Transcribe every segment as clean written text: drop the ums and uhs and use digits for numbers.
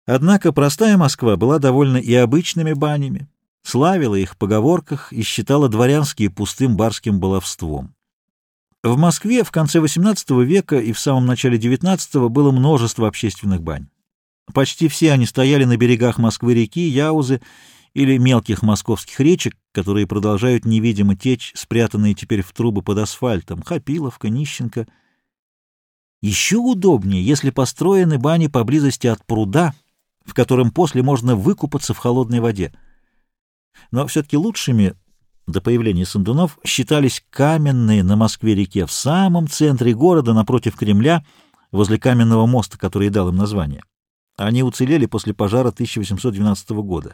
Однако простая Москва была довольна и обычными банями, славила их в поговорках и считала дворянские пустым барским баловством. В Москве в конце XVIII века и в самом начале XIX было множество общественных бань. Почти все они стояли на берегах Москвы-реки, Яузы или мелких московских речек, которые продолжают невидимо течь, спрятанные теперь в трубы под асфальтом, Хапиловка, Нищенко. Еще удобнее, если построены бани поблизости от пруда, в котором после можно выкупаться в холодной воде. Но все-таки лучшими до появления сандунов считались каменные на Москве-реке в самом центре города, напротив Кремля, возле каменного моста, который дал им название. Они уцелели после пожара 1812 года.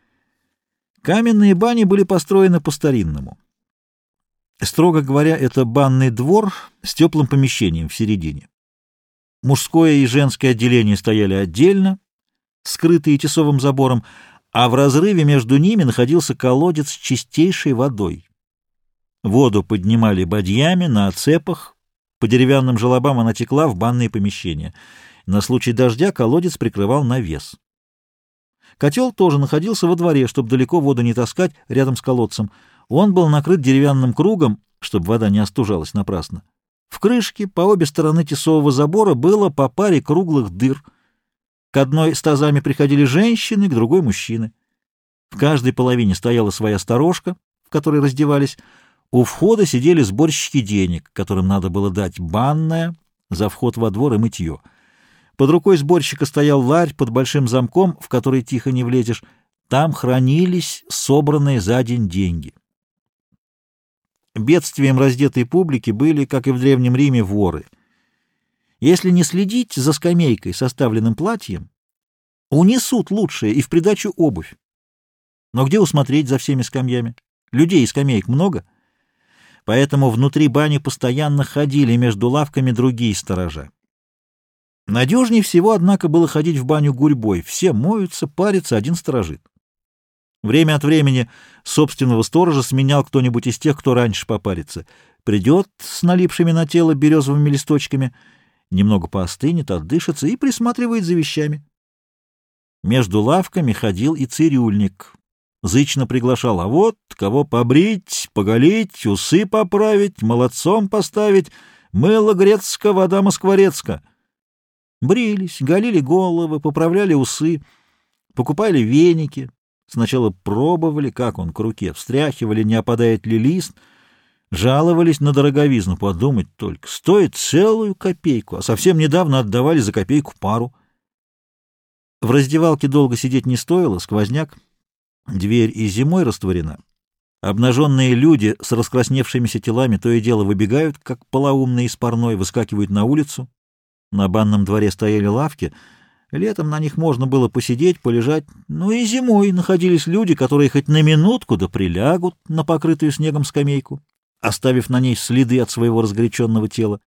Каменные бани были построены по-старинному. Строго говоря, это банный двор с теплым помещением в середине. Мужское и женское отделение стояли отдельно, скрытые тесовым забором, а в разрыве между ними находился колодец с чистейшей водой. Воду поднимали бадьями на оцепах, по деревянным желобам она текла в банные помещения. На случай дождя колодец прикрывал навес. Котел тоже находился во дворе, чтобы далеко воду не таскать рядом с колодцем. Он был накрыт деревянным кругом, чтобы вода не остужалась напрасно. В крышке по обе стороны тесового забора было по паре круглых дыр. К одной с тазами приходили женщины, к другой — мужчины. В каждой половине стояла своя сторожка, в которой раздевались. У входа сидели сборщики денег, которым надо было дать банное за вход во двор и мытье. Под рукой сборщика стоял ларь под большим замком, в который тихо не влезешь. Там хранились собранные за день деньги. Бедствием раздетой публики были, как и в Древнем Риме, воры. Если не следить за скамейкой, составленным платьем, унесут лучшее и в придачу обувь. Но где усмотреть за всеми скамьями? Людей и скамеек много. Поэтому внутри бани постоянно ходили между лавками другие сторожа. Надежнее всего, однако, было ходить в баню гурьбой. Все моются, парятся, один сторожит. Время от времени собственного сторожа сменял кто-нибудь из тех, кто раньше попарится. Придет с налипшими на тело березовыми листочками, немного поостынет, отдышится и присматривает за вещами. Между лавками ходил и цирюльник. Зычно приглашал: а вот кого побрить, поголить, усы поправить, молодцом поставить, мыло грецко, вода москворецка. Брились, голили головы, поправляли усы, покупали веники. Сначала пробовали, как он к руке, встряхивали, не опадает ли лист, жаловались на дороговизну. Подумать только, стоит целую копейку, а совсем недавно отдавали за копейку пару. В раздевалке долго сидеть не стоило, сквозняк, дверь и зимой растворена. Обнаженные люди с раскрасневшимися телами то и дело выбегают, как полоумные из парной, выскакивают на улицу. На банном дворе стояли лавки. Летом на них можно было посидеть, полежать, но и зимой находились люди, которые хоть на минутку да прилягут на покрытую снегом скамейку, оставив на ней следы от своего разгоряченного тела.